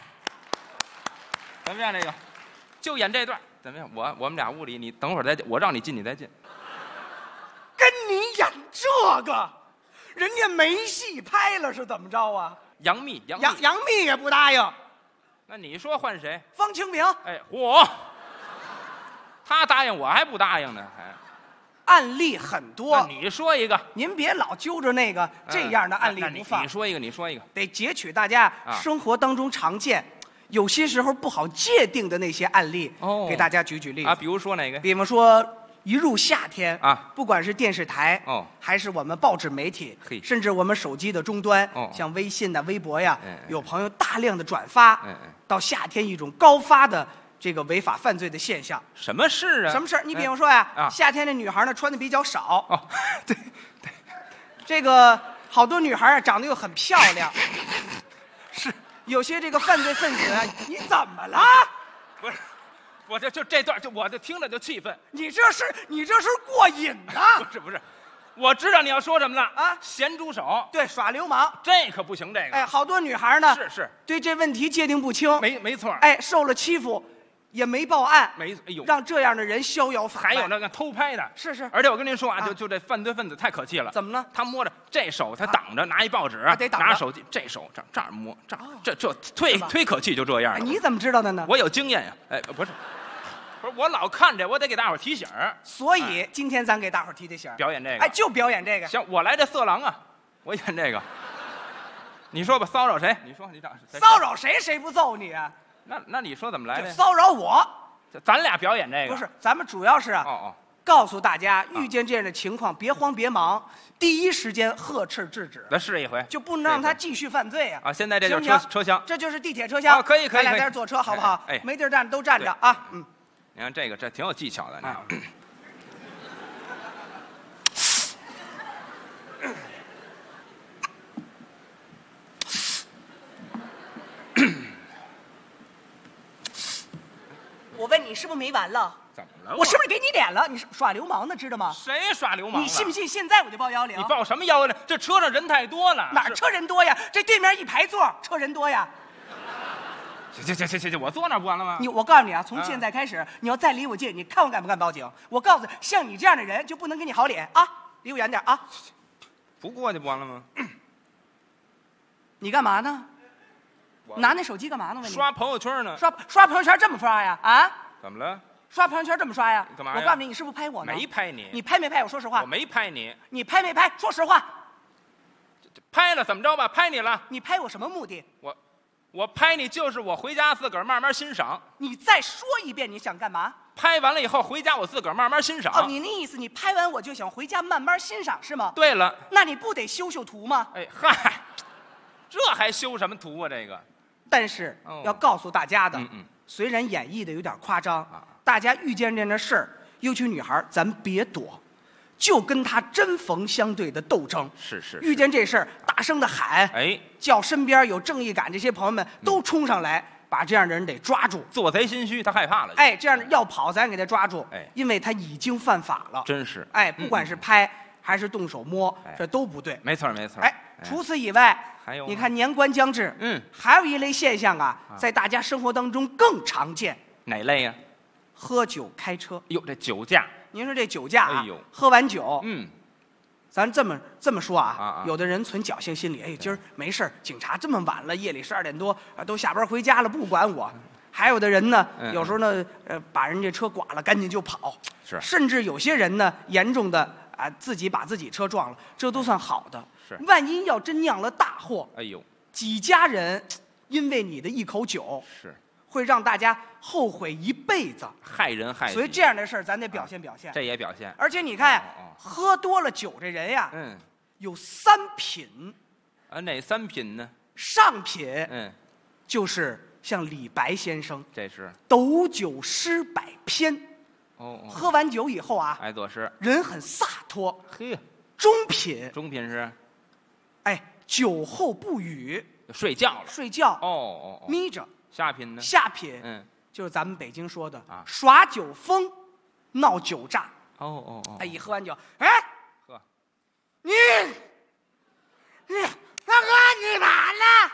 怎么样？这个就演这段怎么样？我们俩屋里，你等会儿再进，我让你进，你再进。 跟你演这个，人家没戏拍了是怎么着啊？ 杨幂也不答应。 那你说换谁？ 方清平。 哎，嚯，他答应我还不答应呢，还。 案例很多， 你说一个。 您别老揪着那个这样的案例不放。 你说一个，你说一个。 得截取大家生活当中常见，有些时候不好界定的那些案例，给大家举例啊。比如说哪个？ 比方说。一入夏天啊， 不管是电视台还是我们报纸媒体，甚至我们手机的终端，像微信呐、微博呀，有朋友大量的转发，到夏天一种高发的这个违法犯罪的现象。 什么事啊？ 什么事？你比方说呀，夏天的女孩呢穿的比较少， 对， 这个好多女孩啊长得又很漂亮， 是有些这个犯罪分子啊，你怎么了？ 不是。我这段我就听着就气愤。 你这是过瘾呢？ 不是，我知道你要说什么了啊！咸猪手， 对，耍流氓， 这可不行。这个， 哎，好多女孩呢， 是对这问题界定不清， 没错。 哎，受了欺负，也没报案， 哎呦， 让这样的人逍遥法外。 还有那个偷拍的， 是。 而且我跟您说啊，就这犯罪分子太可气了。 怎么了？ 他摸着这手，他挡着，拿一报纸， 得挡着， 拿手机，这手这儿摸，这忒可气，就这样。 你怎么知道的呢？ 我有经验呀。哎，不是，我老看这，我得给大伙提醒。 所以今天咱给大伙提醒， 表演这个。 哎，就表演这个。 行，我来这色狼啊，我演这个。你说吧，骚扰谁？你说你骚扰谁？谁不揍你啊？ 那你说怎么来的？ 骚扰我。 咱俩表演这个。 不是，咱们主要是告诉大家，遇见这样的情况，别慌别忙，第一时间呵斥制止。 那是一回， 就不能让他继续犯罪啊！ 啊，现在这就是车厢， 这就是地铁车厢。 可以， 咱俩在这坐车好不好？ 哎， 没地儿站都站着啊。嗯， 你看这挺有技巧的，你看。 我问你是不是没完了？ 怎么了？ 我是不是给你脸了？你是耍流氓呢，知道吗？ 谁耍流氓？ 你信不信？现在我就报110。 你报什么110？这车上人太多了。 哪儿车人多呀？这对面一排座，车人多呀。 行，我坐那儿不完了吗？ 我告诉你啊，从现在开始，你要再离我近，你看我敢不敢报警？我告诉你，像你这样的人就不能给你好脸啊！离我远点啊！ 不过去不完了吗？ 你干嘛呢？拿那手机干嘛呢？ 刷朋友圈呢。 刷朋友圈这么刷呀？啊？ 怎么了？ 刷朋友圈这么刷呀？ 干嘛呀？ 我告诉你，你是不是拍我呢？ 没拍你。 你拍没拍我？说实话。 我没拍你。 你拍没拍？说实话。 拍了怎么着吧？拍你了。 你拍我什么目的？ 我拍你就是我回家自个儿慢慢欣赏。 你再说一遍，你想干嘛？ 拍完了以后回家我自个儿慢慢欣赏。 哦，你那意思，你拍完我就想回家慢慢欣赏是吗？ 对了， 那你不得修修图吗？ 哎嗨，这还修什么图啊？这个， 但是要告诉大家的，虽然演绎的有点夸张，大家遇见这样的事儿，尤其女孩，咱别躲，就跟他针锋相对的斗争。 是。 遇见这事儿，大声的喊， 哎， 叫身边有正义感这些朋友们都冲上来。把这样的人得抓住， 做贼心虚，他害怕了。 哎，这样的要跑，咱给他抓住。 哎， 因为他已经犯法了。 真是。 哎，不管是拍还是动手摸，这都不对。 没错。 哎，除此以外， 还有你看年关将至，还有一类现象啊，在大家生活当中更常见。 哪类呀？ 喝酒开车。 哟，这酒驾。 您说这酒驾啊， 哎呦， 喝完酒，咱这么说啊，有的人存侥幸心理，哎，今儿没事儿，警察这么晚了，夜里12点多都下班回家了，不管我。还有的人呢，有时候呢，把人家车剐了，赶紧就跑。 是， 甚至有些人呢，严重的自己把自己车撞了，这都算好的。 是， 万一要真酿了大祸， 哎呦， 几家人因为你的一口酒， 是会让大家后悔一辈子， 害人害己。 所以这样的事儿，咱得表现表现。 这也表现。 而且你看，喝多了酒这人呀，有3品。 哪3品呢？ 上品，就是像李白先生， 这是斗酒诗百篇。喝完酒以后啊， 爱作诗， 人很洒脱。 嘿， 中品是， 哎，酒后不语， 睡觉了。 睡觉。眯着。 下品呢？ 下品，就是咱们北京说的耍酒疯，闹酒诈。哎，一喝完酒，哎， 喝， 你大哥，你完了！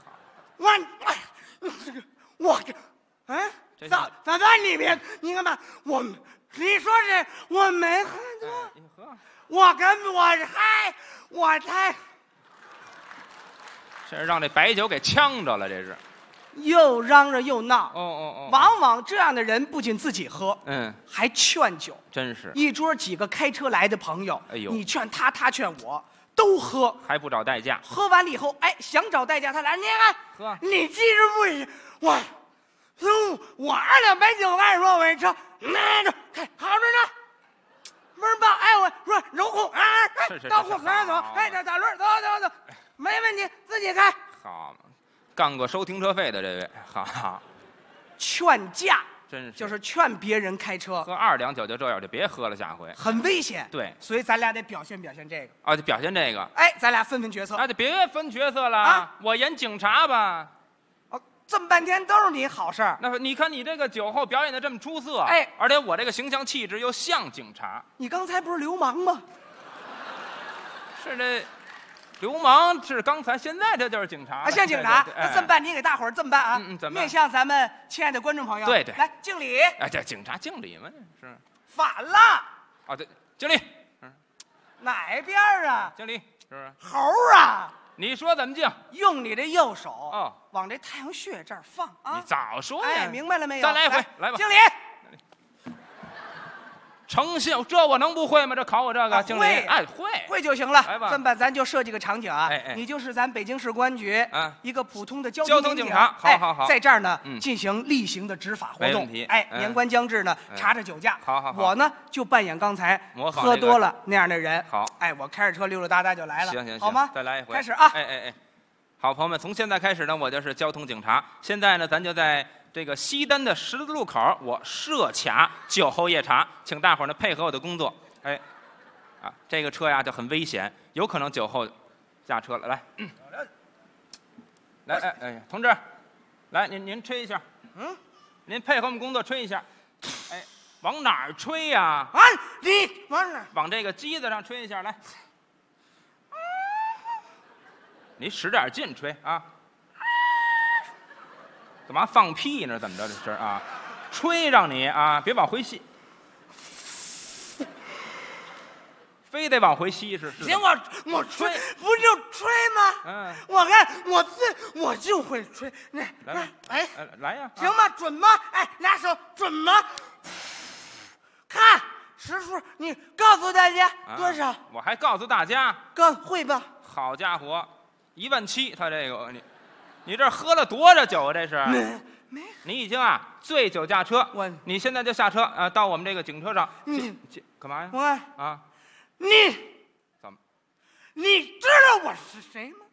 咋办？你干嘛？你说是我没喝多，我太， 这是让这白酒给呛着了，这是。 又嚷嚷又闹，往往这样的人不仅自己喝，还劝酒， 真是一桌几个开车来的朋友， 哎呦， 你劝他，他劝我，都喝， 还不找代驾。 喝完了以后，哎，想找代驾，他来，你看， 喝， 你记着不行，我2两白酒，按说我这车那着开好着呢，不是吧？哎，我说柔控啊，到户口上走，哎，这大轮走，没问题，自己开。 好嘛。干过收停车费的这位，好， 劝驾， 真是就是劝别人开车， 喝2两酒就这样，就别喝了，下回很危险。 对， 所以咱俩得表现表现这个啊，就表现这个。 哎，咱俩分角色， 那就别分角色了啊！我演警察吧。 哦，这么半天都是你好事儿。 那你看你这个酒后表演的这么出色， 哎， 而且我这个形象气质又像警察。 你刚才不是流氓吗？ 是这。流氓是刚才，现在这就是警察啊，像警察。那这么办，你给大伙儿这么办啊？ 怎么面向咱们亲爱的观众朋友？ 对， 来敬礼。 哎，这警察敬礼嘛，是反了。 啊，对，敬礼。 哪边啊？ 敬礼，是不是？ 猴啊！ 你说怎么敬？ 用你的右手往这太阳穴这儿放啊！ 你早说呀！ 哎，明白了没有？ 再来一回，来吧。 敬礼。 诚信，这我能不会吗？这考我这个经理，哎， 会就行了。 来吧， 这么办，咱就设计个场景啊。 哎， 你就是咱北京市公安局一个普通的交通警察。好， 在这儿呢进行例行的执法活动。哎，年关将至呢，查查酒驾。 好， 我呢就扮演刚才喝多了那样的人。 好， 哎，我开着车溜溜达达就来了。 行， 好吗？ 再来一回。 开始啊！ 哎，好，朋友们，从现在开始呢，我就是交通警察。现在呢，咱就在这个西单的十字路口，我设卡酒后夜查，请大伙儿呢配合我的工作。哎，这个车呀就很危险，有可能酒后驾车了。来，哎，同志，来您吹一下，您配合我们工作吹一下，哎， 往哪儿吹呀？ 啊，你往哪儿？ 往这个机子上吹一下来。你使点劲吹啊！干嘛放屁呢？怎么着这是啊？吹让你啊，别往回吸，非得往回吸是。 行，我吹，不就吹吗？ 嗯， 我看我就会吹。 来呀！ 行吗？准吗？哎，拿手准吗？看实数，你告诉大家多少？ 我还告诉大家， 会吧？ 好家伙，17000，他这个你这喝了多少酒啊？这是没， 你已经啊醉酒驾车，你现在就下车啊，到我们这个警车上。干嘛呀？ 我啊， 你怎么？ 你知道我是谁吗？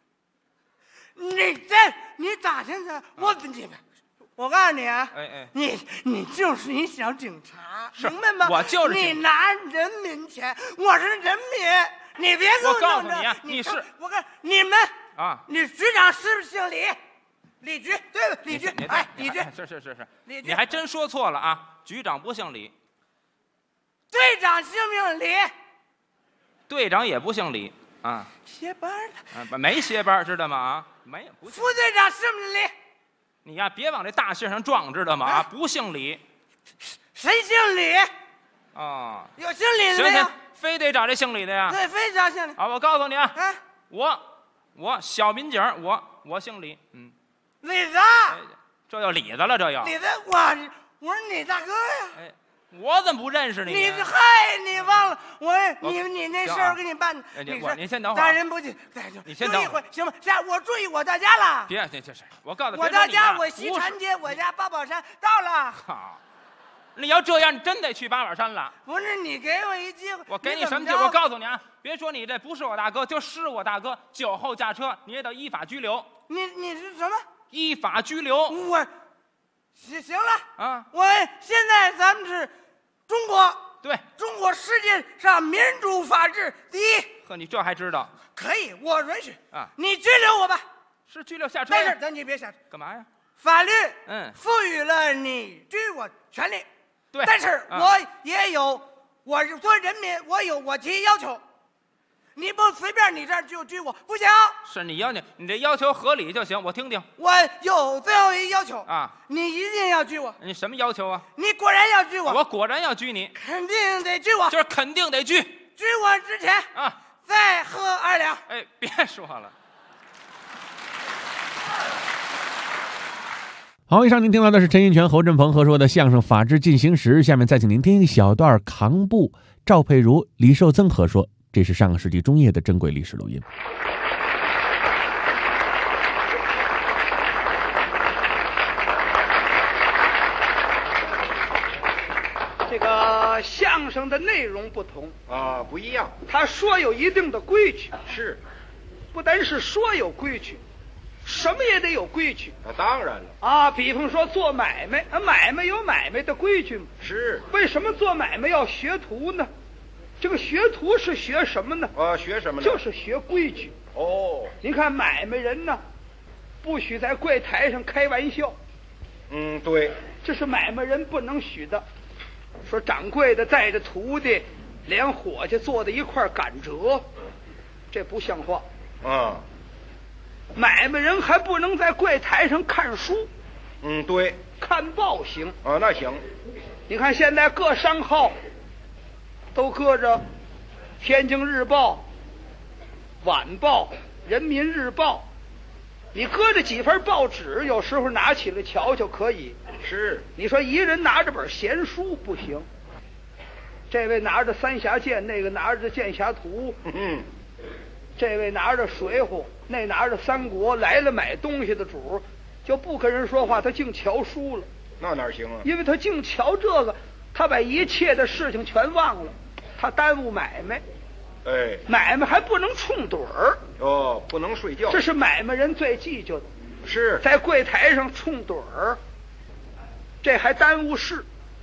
你打听的，我告诉你啊，你就是一小警察，明白吗？ 我就是你拿人民钱，我是人民，你别给我告诉你啊，你是我告诉你们啊， 你局长是不是姓李？李局对吧？李局，哎，李局是，你还真说错了啊！局长不姓李， 队长姓不姓李？ 队长也不姓李啊， 歇班了，没歇班，知道吗？啊，没，不。 副队长姓不姓李？ 你呀，别往这大姓上撞，知道吗？啊，不姓李， 谁姓李？ 啊， 有姓李的没有？ 行，非得找这姓李的呀？ 对，非找姓李。 啊，我告诉你啊，我小民警，我姓李， 李子， 这又李子了，这又李子，我是你大哥呀！ 哎，我怎么不认识你？ 你忘了你那事儿给你办的。 你先等会儿， 大人不急， 你先等会儿， 行吧？我注意我到家了。 别，这是我告诉你， 我到家，我西禅街，我家八宝山到了。 好，你要这样，你真得去八宝山了。 不是你给我一机会， 我给你什么机会？我告诉你啊，别说你这不是我大哥，就是我大哥，酒后驾车，你也得依法拘留。 你是什么？ 依法拘留。 行了啊！ 现在咱们是中国， 对， 中国世界上民主法治第一。 呵，你这还知道？ 可以，我允许啊！ 你拘留我吧。 是拘留下车。 但是你别下车。 干嘛呀？ 法律赋予了你拘我权利， 对。 但是我也有，我是做人民，我提要求。你不随便你这儿就拘我不行。 是你要你这要求合理就行，我听听。 我有最后一要求啊， 你一定要拘我。 你什么要求啊？ 你果然要拘我。 我果然要拘你， 肯定得拘我。 就是肯定得拘。 拘我之前啊， 再喝2两。 哎，别说了。 好，以上您听到的是陈印泉、侯振鹏合说的相声《法治进行时》，下面再请您听一小段扛布赵佩如、李寿增合说。这是上个世纪中叶的珍贵历史录音。 这个相声的内容不同啊，不一样。 他说有一定的规矩， 是， 不单是说有规矩，什么也得有规矩。 当然了啊，比方说做买卖，买卖有买卖的规矩嘛。 是， 为什么做买卖要学徒呢？这个学徒是学什么呢？ 学什么呢？ 就是学规矩。您看买卖人呢，不许在柜台上开玩笑。 对， 这是买卖人不能许的。说掌柜的带着徒弟，连伙计坐在一块赶折，这不像话。买卖人还不能在柜台上看书。 对， 看报行。 那行。 你看现在各商号都搁着《天津日报》《晚报》《人民日报》，你搁着几份报纸，有时候拿起来瞧瞧可以。 是， 你说一人拿着本闲书不行，这位拿着《三峡剑》，那个拿着《剑侠图》，这位拿着《水浒》，那拿着《三国》，来了买东西的主就不跟人说话，他净瞧书了。 那哪行啊？ 因为他净瞧这个，他把一切的事情全忘了。他耽误买卖，买卖还不能冲盹儿不能睡觉， 这是买卖人最计较的。 是在柜台上冲盹儿，这还耽误事。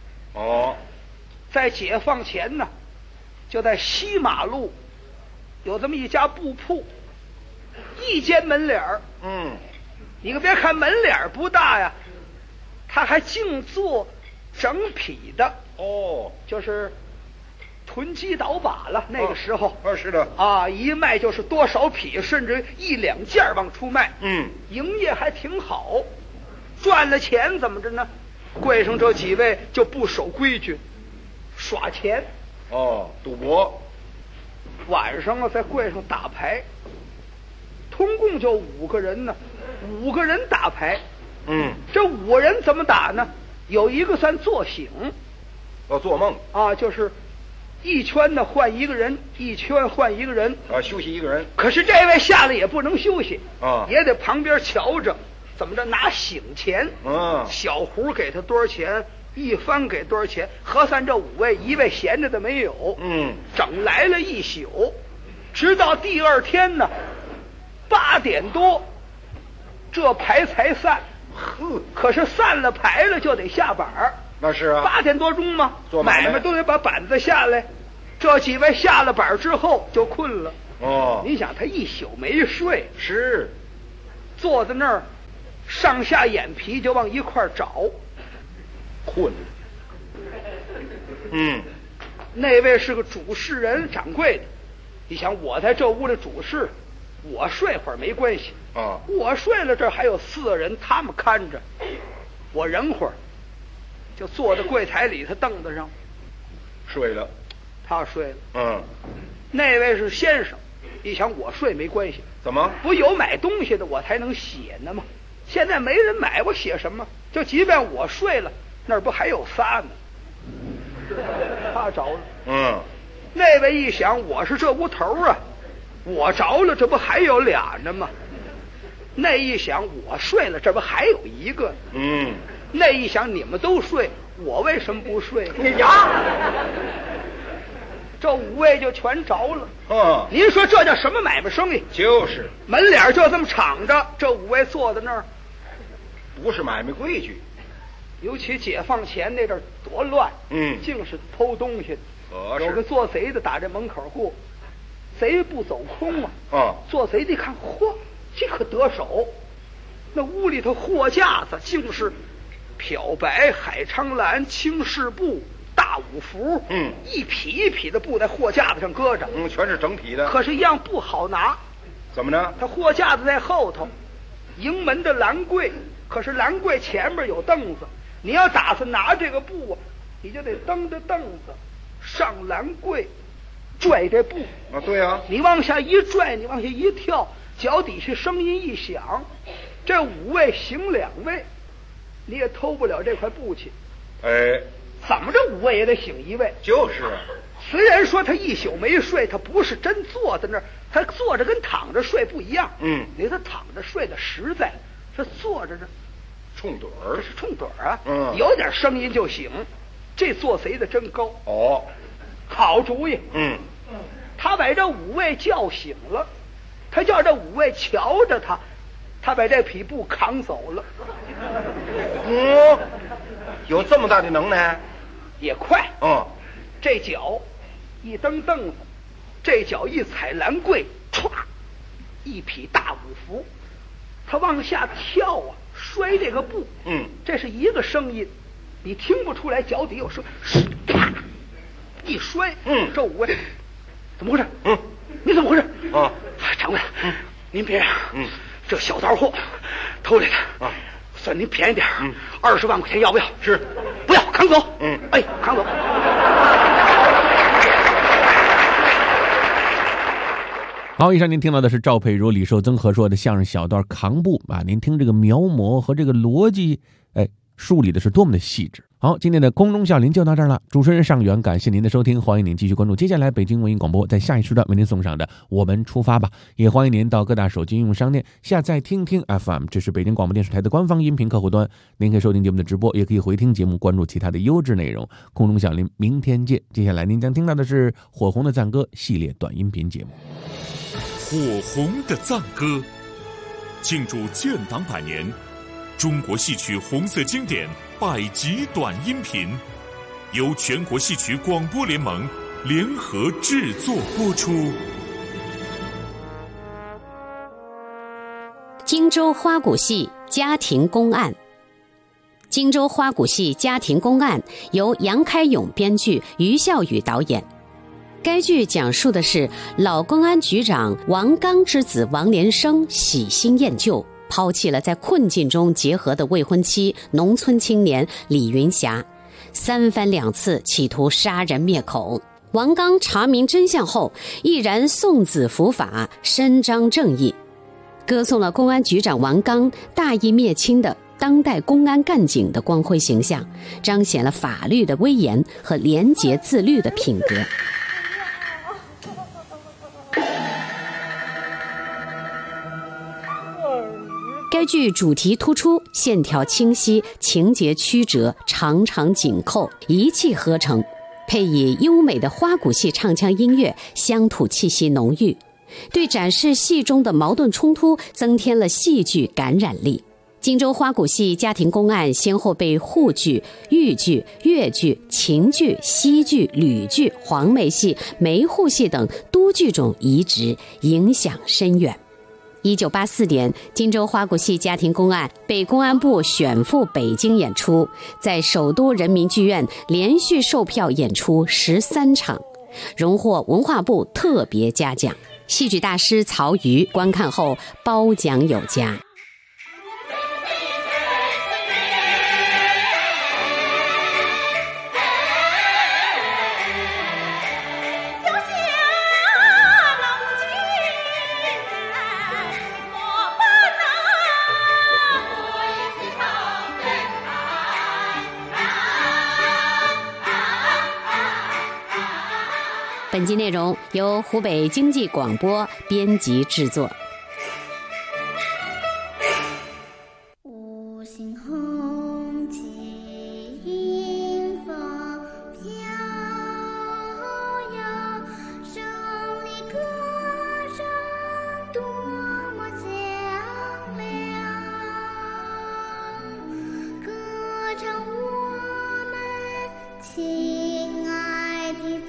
在解放前呢，就在西马路有这么一家布铺，一间门脸儿。你可别看门脸儿不大呀，他还净做整匹的哦，就是囤积倒把了。那个时候是的啊，一卖就是多少匹，甚至1、2件往出卖。营业还挺好，赚了钱怎么着呢？柜上这几位就不守规矩，耍钱。 哦，赌博。 晚上啊，在柜上打牌，通共就5个人呢，5个人打牌。这5人怎么打呢？有一个算坐醒， 做梦啊，就是一圈呢换一个人，一圈换一个人啊，休息一个人。 可是这位下来也不能休息啊， 也得旁边瞧着，怎么着拿醒钱。小胡给他多少钱，一番给多少钱，核算这5位1位闲着的没有。整来了一宿，直到第2天呢8点多，这牌才散。可是散了牌了就得下板儿。 那是啊 ，8点多钟嘛， 做买卖都得把板子下来。这几位下了板之后就困了。你想他一宿没睡， 是坐在那儿，上下眼皮就往一块找， 困。 那位是个主事人，掌柜的。你想我在这屋里主事，我睡会儿没关系啊， 我睡了，这还有4人，他们看着我，忍会儿就坐在柜台里头凳子上睡了。 他睡了。那位是先生，一想我睡没关系， 怎么不有买东西的我才能写呢吗？现在没人买，我写什么？就即便我睡了，那儿不还有仨呢？他着了。那位一想我是这屋头啊，我着了，这不还有俩呢吗？那一想我睡了，这不还有一个？那一想你们都睡，我为什么不睡？你呀，这5位就全着了。您说这叫什么买卖生意？ 就是门脸就这么敞着，这5位坐在那儿， 不是买卖规矩。 尤其解放前那阵多乱，净是偷东西的。有个做贼的打这门口过，贼不走空啊！做贼的一看，嚯，这可得手。那屋里头货架子竟是漂白、海昌蓝、青世布、大五福，一匹一匹的布在货架子上搁着， 全是整匹的。 可是一样不好拿， 怎么呢？ 他货架子在后头，迎门的栏柜，可是栏柜前面有凳子，你要打算拿这个布啊，你就得蹬着凳子上栏柜，拽这布啊。对啊， 你往下一拽，你往下一跳，脚底下声音一响，这5位行2位，你也偷不了这块布去。怎么着5位也得醒1位。 就是虽然说他一宿没睡，他不是真坐在那儿，他坐着跟躺着睡不一样。你他躺着睡的实在，这坐着这冲盹儿， 是冲盹儿啊。有点声音就醒。这做贼的真高好主意。他把这5位叫醒了，他叫这5位瞧着他，他把这匹布扛走了。 有这么大的能耐？ 也快。这脚一蹬凳子，这脚一踩栏柜，歘，一匹大五福，他往下跳啊，摔这个布。这是一个声音，你听不出来脚底有声，啪一摔。这5位怎么回事？你怎么回事？掌柜的，您别让这小刀货偷来的算您便宜点，20万块钱要不要？ 是， 不要，扛走。扛走。 好，以上您听到的是赵佩茹、李寿增合说的相声小段扛布啊，您听这个描摹和这个逻辑，梳理的是多么的细致。好，今天的空中笑林就到这儿了。主持人尚远，感谢您的收听，欢迎您继续关注接下来北京文艺广播在下一时段为您送上的《我们出发吧》，也欢迎您到各大手机应用商店下载听听 FM， 这是北京广播电视台的官方音频客户端，您可以收听节目的直播，也可以回听节目，关注其他的优质内容。空中笑林，明天见。接下来您将听到的是火红的赞歌系列短音频节目。 火红的赞歌，庆祝建党100年，中国戏曲红色经典100集短音频，由全国戏曲广播联盟联合制作播出。 荆州花鼓戏家庭公案。 荆州花鼓戏家庭公案》，由杨开勇编剧，于孝宇导演。该剧讲述的是老公安局长王刚之子王连生喜新厌旧，抛弃了在困境中结合的未婚妻农村青年李云霞，三番两次企图杀人灭口。王刚查明真相后，毅然送子伏法，伸张正义，歌颂了公安局长王刚大义灭亲的当代公安干警的光辉形象，彰显了法律的威严和廉洁自律的品格。该剧主题突出，线条清晰，情节曲折，场场紧扣，一气呵成，配以优美的花鼓戏唱腔音乐，乡土气息浓郁，对展示戏中的矛盾冲突增添了戏剧感染力。荆州花鼓戏家庭公案先后被沪剧、豫剧、粤剧、秦剧、西剧、吕剧、黄梅戏、梅户戏等多剧种移植，影响深远。1984年，荆州花鼓戏家庭公案被公安部选赴北京演出，在首都人民剧院连续售票演出13场，荣获文化部特别嘉奖。戏剧大师曹禺观看后褒奖有加。本集内容由湖北经济广播编辑制作。 五星红旗迎风飘摇，胜利歌声多么响亮，歌唱我们亲爱的祖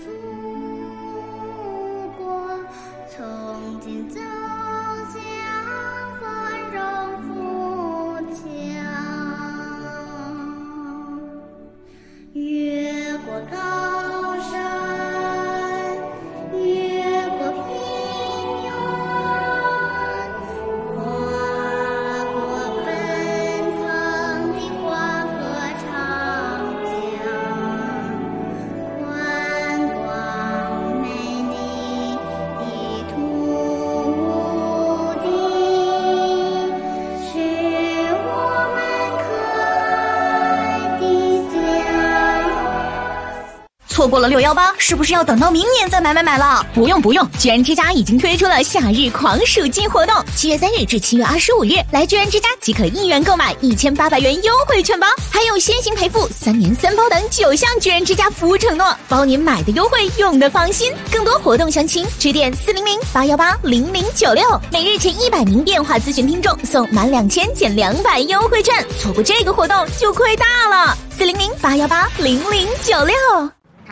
国，从今走向繁荣富强，越过高山，越过平原，跨过奔腾的黄河长江，观光美丽的土地，是我们可爱的家。 错过了618，是不是要等到明年再买了？不用，居然之家已经推出了夏日狂暑季活动，7月3日至7月25日，来居然之家即可1元购买1800元优惠券包，还有先行赔付、3年3包等9项居然之家服务承诺，包您买的优惠，用的放心。更多活动详情，致电400-818-0096，每日前100名电话咨询听众送满2000减200优惠券，错过这个活动就亏大了。400-818-0096。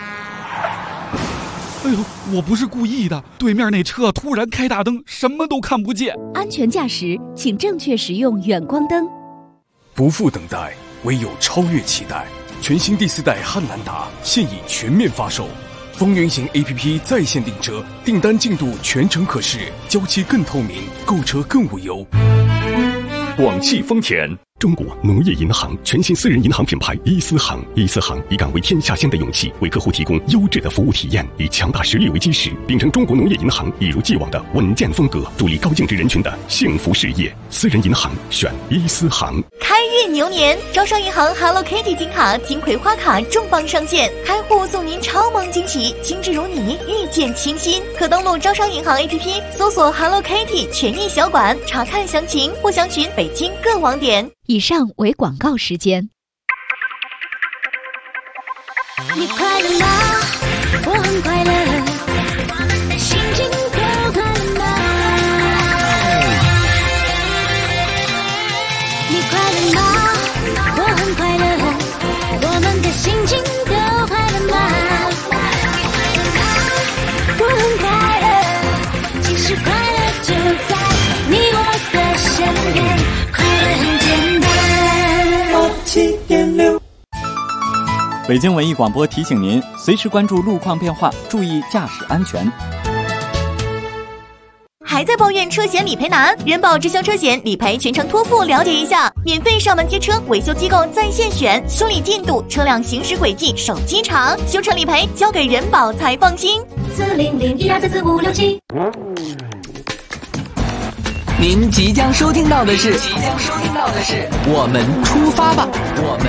哎呦，我不是故意的，对面那车突然开大灯，什么都看不见。 安全驾驶，请正确使用远光灯。 不负等待，唯有超越期待。全新第4代汉兰达现已全面发售，风云行 APP 在线订车，订单进度全程可视，交期更透明，购车更无忧。广汽丰田。中国农业银行全新私人银行品牌伊思行，伊思行以敢为天下先的勇气，为客户提供优质的服务体验，以强大实力为基石，秉承中国农业银行一如既往的稳健风格，助力高净值人群的幸福事业。私人银行选伊思行。 开运牛年，招商银行 Hello Kitty 金卡、金葵花卡重磅上线，开户送您超萌惊喜，精致如你，遇见清新。可登录招商银行 APP 搜索 Hello Kitty 权益小馆，查看详情或详询北京各网点。 以上为广告时间。 你快乐吗？我很快乐，我们的心情都快乐吗？你快乐吗？我很快乐，我们的心情都快乐吗？我很快乐，其实快乐就在你我的身边，快乐很简单。7点北京文艺广播提醒您，随时关注路况变化，注意驾驶安全。 还在抱怨车险理赔难？人保直销车险理赔全程托付，了解一下，免费上门接车，维修机构在线选，修理进度、车辆行驶轨迹、手机查，修车理赔交给人保才放心。40012344567。 您即将收听到的是，我们出发吧，